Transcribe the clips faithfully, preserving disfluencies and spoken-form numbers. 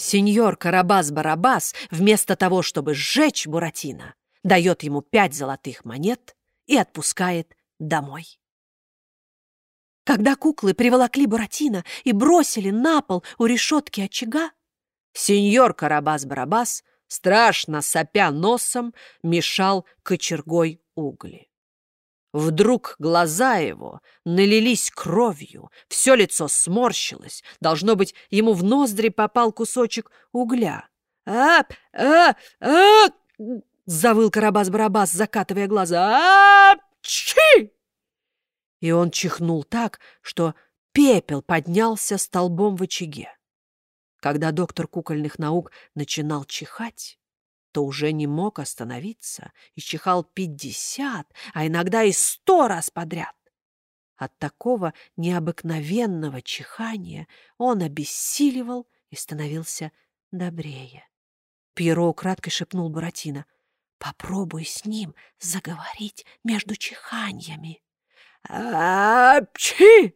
Сеньор Карабас-Барабас, вместо того, чтобы сжечь Буратино, дает ему пять золотых монет и отпускает домой. Когда куклы приволокли Буратино и бросили на пол у решетки очага, сеньор Карабас-Барабас, страшно сопя носом, мешал кочергой угли. Вдруг глаза его налились кровью, все лицо сморщилось. Должно быть, ему в ноздри попал кусочек угля. «А, а, а!» — завыл Карабас-Барабас, закатывая глаза. «А-чи!» И он чихнул так, что пепел поднялся столбом в очаге. Когда доктор кукольных наук начинал чихать, то уже не мог остановиться и чихал пятьдесят, а иногда и сто раз подряд. От такого необыкновенного чихания он обессиливал и становился добрее. Пьеро украдкой шепнул Буратино: «Попробуй с ним заговорить между чиханьями». «А-пчи!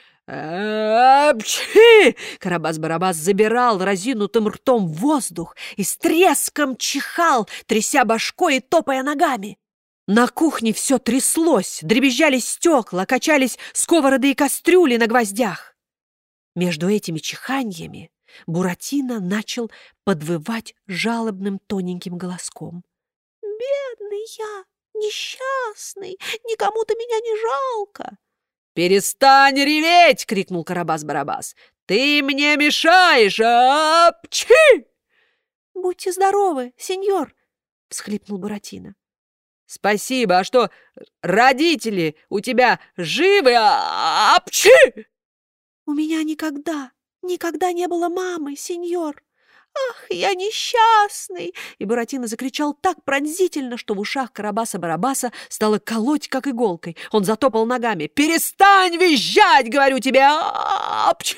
«А-пчи!» Карабас-Барабас забирал разинутым ртом воздух и с треском чихал, тряся башкой и топая ногами. На кухне все тряслось, дребезжали стекла, качались сковороды и кастрюли на гвоздях. Между этими чиханьями Буратино начал подвывать жалобным тоненьким голоском: «Бедный я, несчастный, никому-то меня не жалко». «Перестань реветь!» — крикнул Карабас-Барабас. «Ты мне мешаешь! А-пчи!» «Будьте здоровы, сеньор!» — всхлипнул Буратино. «Спасибо! А что, родители у тебя живы? А-пчи!» «У меня никогда, никогда не было мамы, сеньор! Ах, я несчастный!» И Буратино закричал так пронзительно, что в ушах Карабаса-Барабаса стало колоть, как иголкой. Он затопал ногами. «Перестань визжать, говорю тебе! А-пчи!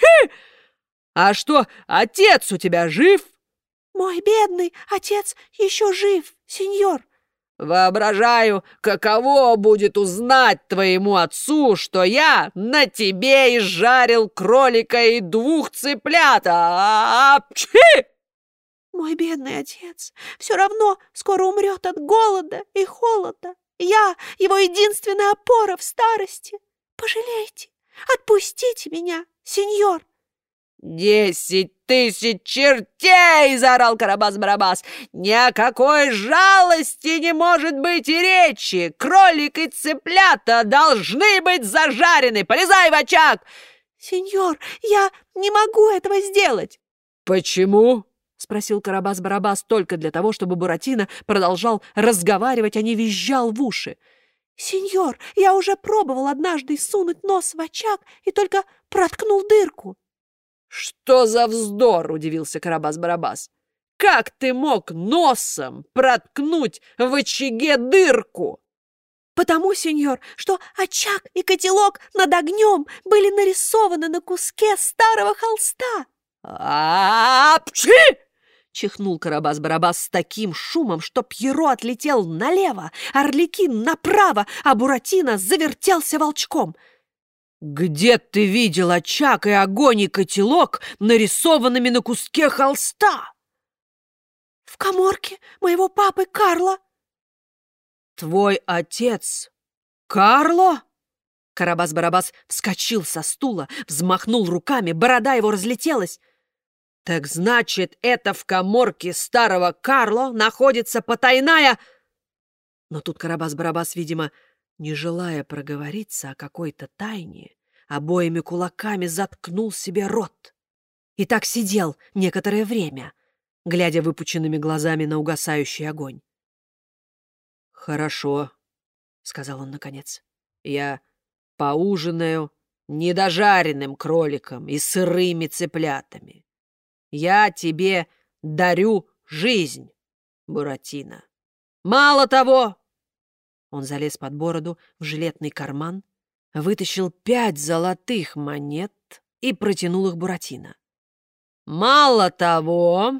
А что, отец у тебя жив?» «Мой бедный отец еще жив, сеньор!» «Воображаю, каково будет узнать твоему отцу, что я на тебе изжарил кролика и двух цыплят! А-пчи!» «Мой бедный отец все равно скоро умрет от голода и холода. Я его единственная опора в старости. Пожалейте, отпустите меня, сеньор!» «Десять тысяч чертей!» — заорал Карабас-Барабас. «Ни о какой жалости не может быть и речи! Кролик и цыплята должны быть зажарены! Полезай в очаг!» «Сеньор, я не могу этого сделать!» «Почему?» — спросил Карабас-Барабас только для того, чтобы Буратино продолжал разговаривать, а не визжал в уши. «Сеньор, я уже пробовал однажды сунуть нос в очаг и только проткнул дырку». «Что за вздор!» — удивился Карабас-Барабас. «Как ты мог носом проткнуть в очаге дырку?» «Потому, сеньор, что очаг и котелок над огнем были нарисованы на куске старого холста». «А-пчи!» — чихнул Карабас-Барабас с таким шумом, что Пьеро отлетел налево, Арлекин направо, а Буратино завертелся волчком. «Где ты видел очаг и огонь и котелок, нарисованными на куске холста?» «В каморке моего папы Карло». «Твой отец Карло?» Карабас-Барабас вскочил со стула, взмахнул руками, борода его разлетелась. «Так значит, это в каморке старого Карло находится потайная...» Но тут Карабас-Барабас, видимо, не желая проговориться о какой-то тайне, обоими кулаками заткнул себе рот. И так сидел некоторое время, глядя выпученными глазами на угасающий огонь. «Хорошо», — сказал он наконец, — «я поужинаю недожаренным кроликом и сырыми цыплятами. Я тебе дарю жизнь, Буратино. Мало того...» Он залез под бороду в жилетный карман, вытащил пять золотых монет и протянул их Буратино. «Мало того,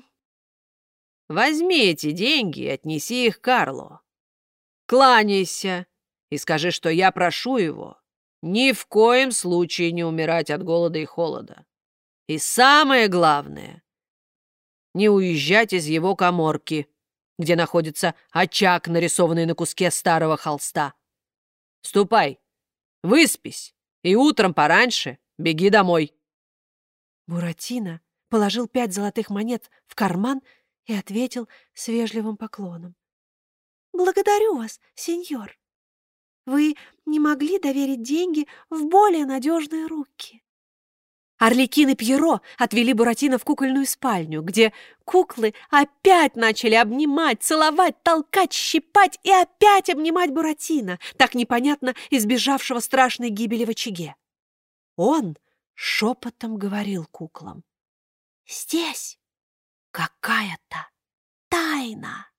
возьми эти деньги и отнеси их Карло. Кланяйся и скажи, что я прошу его ни в коем случае не умирать от голода и холода. И самое главное, не уезжать из его каморки, где находится очаг, нарисованный на куске старого холста. Ступай, выспись, и утром пораньше беги домой». Буратино положил пять золотых монет в карман и ответил с вежливым поклоном: «Благодарю вас, сеньор. Вы не могли доверить деньги в более надежные руки». Арлекин и Пьеро отвели Буратино в кукольную спальню, где куклы опять начали обнимать, целовать, толкать, щипать и опять обнимать Буратино, так непонятно избежавшего страшной гибели в очаге. Он шепотом говорил куклам: «Здесь какая-то тайна».